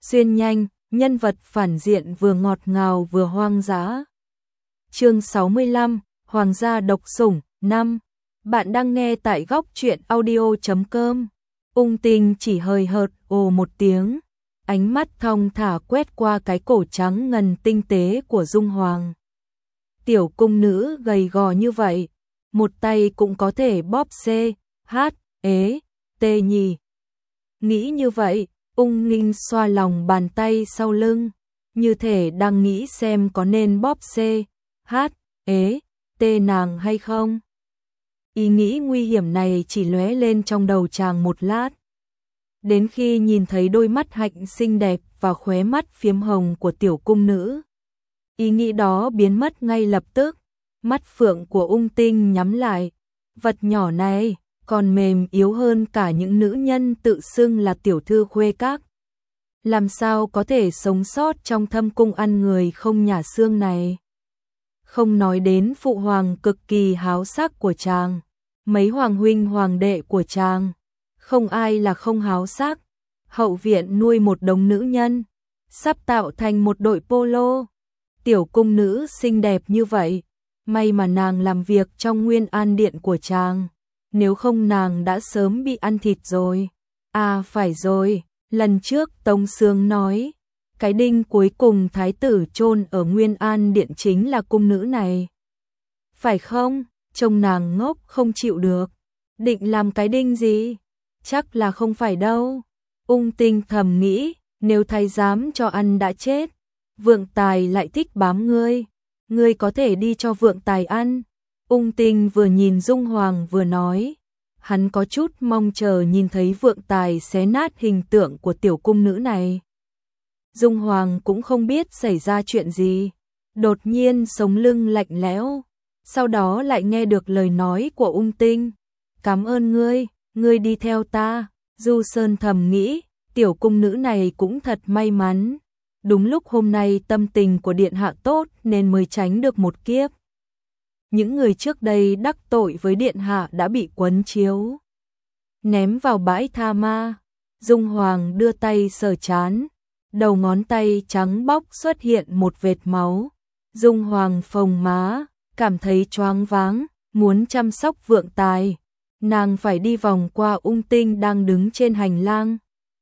xuyên nhanh, nhân vật phản diện vừa ngọt ngào vừa hoang dã. Chương 65, Hoàng gia độc sủng 5. Bạn đang nghe tại góc truyện audio.com. Ung Tinh chỉ hơi hợt ồ một tiếng, ánh mắt thong thả quét qua cái cổ trắng ngần tinh tế của Dung Hoàng. Tiểu cung nữ gầy gò như vậy, một tay cũng có thể bóp C, H, ế, T nhỉ. Nghĩ như vậy, Ung Ninh xoa lòng bàn tay sau lưng, như thể đang nghĩ xem có nên bóp C, H, ế, T nàng hay không. Ý nghĩ nguy hiểm này chỉ lóe lên trong đầu chàng một lát. Đến khi nhìn thấy đôi mắt hạnh xinh đẹp và khóe mắt phiếm hồng của tiểu cung nữ, ý nghĩ đó biến mất ngay lập tức. Mắt phượng của Ung Tinh nhắm lại. Vật nhỏ này còn mềm yếu hơn cả những nữ nhân tự xưng là tiểu thư khuê các. Làm sao có thể sống sót trong thâm cung ăn người không nhả xương này? Không nói đến phụ hoàng cực kỳ háo sắc của chàng, mấy hoàng huynh hoàng đệ của chàng, không ai là không háo sắc. Hậu viện nuôi một đống nữ nhân, sắp tạo thành một đội polo. Tiểu cung nữ xinh đẹp như vậy, may mà nàng làm việc trong Nguyên An Điện của chàng, nếu không nàng đã sớm bị ăn thịt rồi. À phải rồi, lần trước Tống Sương nói, cái đinh cuối cùng thái tử chôn ở Nguyên An Điện chính là cung nữ này. Phải không? Trông nàng ngốc không chịu được. Định làm cái đinh gì? Chắc là không phải đâu. Ung Tinh thầm nghĩ, nếu thái giám cho ăn đã chết, Vượng Tài lại thích bám ngươi có thể đi cho Vượng Tài ăn. Ung Tinh vừa nhìn Dung Hoàng vừa nói, hắn có chút mong chờ nhìn thấy Vượng Tài xé nát hình tượng của tiểu cung nữ này. Dung Hoàng cũng không biết xảy ra chuyện gì, đột nhiên sống lưng lạnh lẽo, sau đó lại nghe được lời nói của Ung Tinh. Cảm ơn ngươi đi theo ta. Du Sơn thầm nghĩ, tiểu cung nữ này cũng thật may mắn. Đúng lúc hôm nay tâm tình của điện hạ tốt nên mới tránh được một kiếp. Những người trước đây đắc tội với điện hạ đã bị quấn chiếu, ném vào bãi tha ma. Dung Hoàng đưa tay sờ trán, đầu ngón tay trắng bóc xuất hiện một vệt máu. Dung Hoàng phồng má, cảm thấy choáng váng, muốn chăm sóc Vượng Tài, nàng phải đi vòng qua Ung Tinh đang đứng trên hành lang.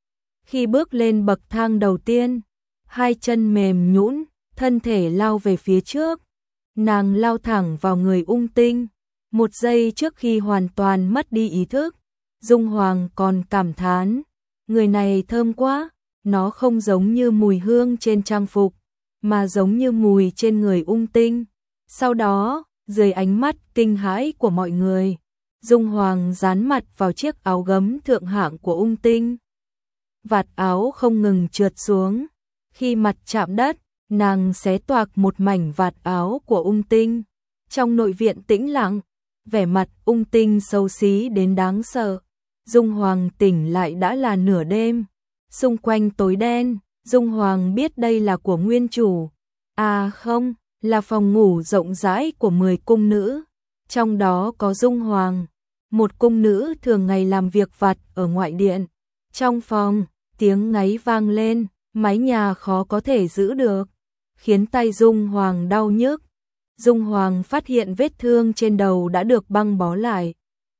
Khi bước lên bậc thang đầu tiên, hai chân mềm nhũn, thân thể lao về phía trước. Nàng lao thẳng vào người Ung Tinh. Một giây trước khi hoàn toàn mất đi ý thức, Dung Hoàng còn cảm thán, người này thơm quá, nó không giống như mùi hương trên trang phục, mà giống như mùi trên người Ung Tinh. Sau đó, dưới ánh mắt kinh hãi của mọi người, Dung Hoàng dán mặt vào chiếc áo gấm thượng hạng của Ung Tinh. Vạt áo không ngừng trượt xuống. Khi mặt chạm đất, nàng xé toạc một mảnh vạt áo của Ung Tinh. Trong nội viện tĩnh lặng, vẻ mặt Ung Tinh xấu xí đến đáng sợ. Dung Hoàng tỉnh lại đã là nửa đêm. Xung quanh tối đen, Dung Hoàng biết đây là của nguyên chủ. À không, là phòng ngủ rộng rãi của 10 cung nữ. Trong đó có Dung Hoàng, một cung nữ thường ngày làm việc vặt ở ngoại điện. Trong phòng, tiếng ngáy vang lên, mái nhà khó có thể giữ được, khiến tay Dung Hoàng đau nhức. Dung Hoàng phát hiện vết thương trên đầu đã được băng bó lại,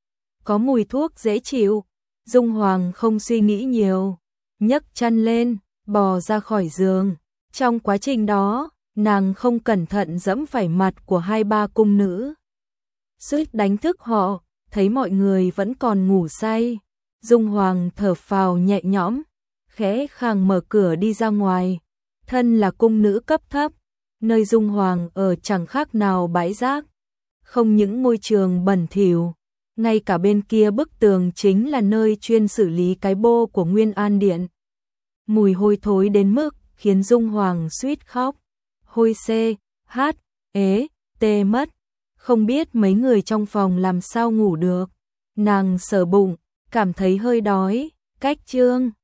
có mùi thuốc dễ chịu. Dung Hoàng không suy nghĩ nhiều, nhấc chân lên, bò ra khỏi giường. Trong quá trình đó, nàng không cẩn thận giẫm phải mặt của 2-3 cung nữ, suýt đánh thức họ. Thấy mọi người vẫn còn ngủ say, Dung Hoàng thở phào nhẹ nhõm, khẽ khàng mở cửa đi ra ngoài. Thân là cung nữ cấp thấp, nơi Dung Hoàng ở chẳng khác nào bãi rác. Không những môi trường bẩn thỉu, ngay cả bên kia bức tường chính là nơi chuyên xử lý cái bô của Nguyên An Điện. Mùi hôi thối đến mức khiến Dung Hoàng suýt khóc. Hôi C, H, ế, T mất. Không biết mấy người trong phòng làm sao ngủ được. Nàng sờ bụng, cảm thấy hơi đói. Cách chương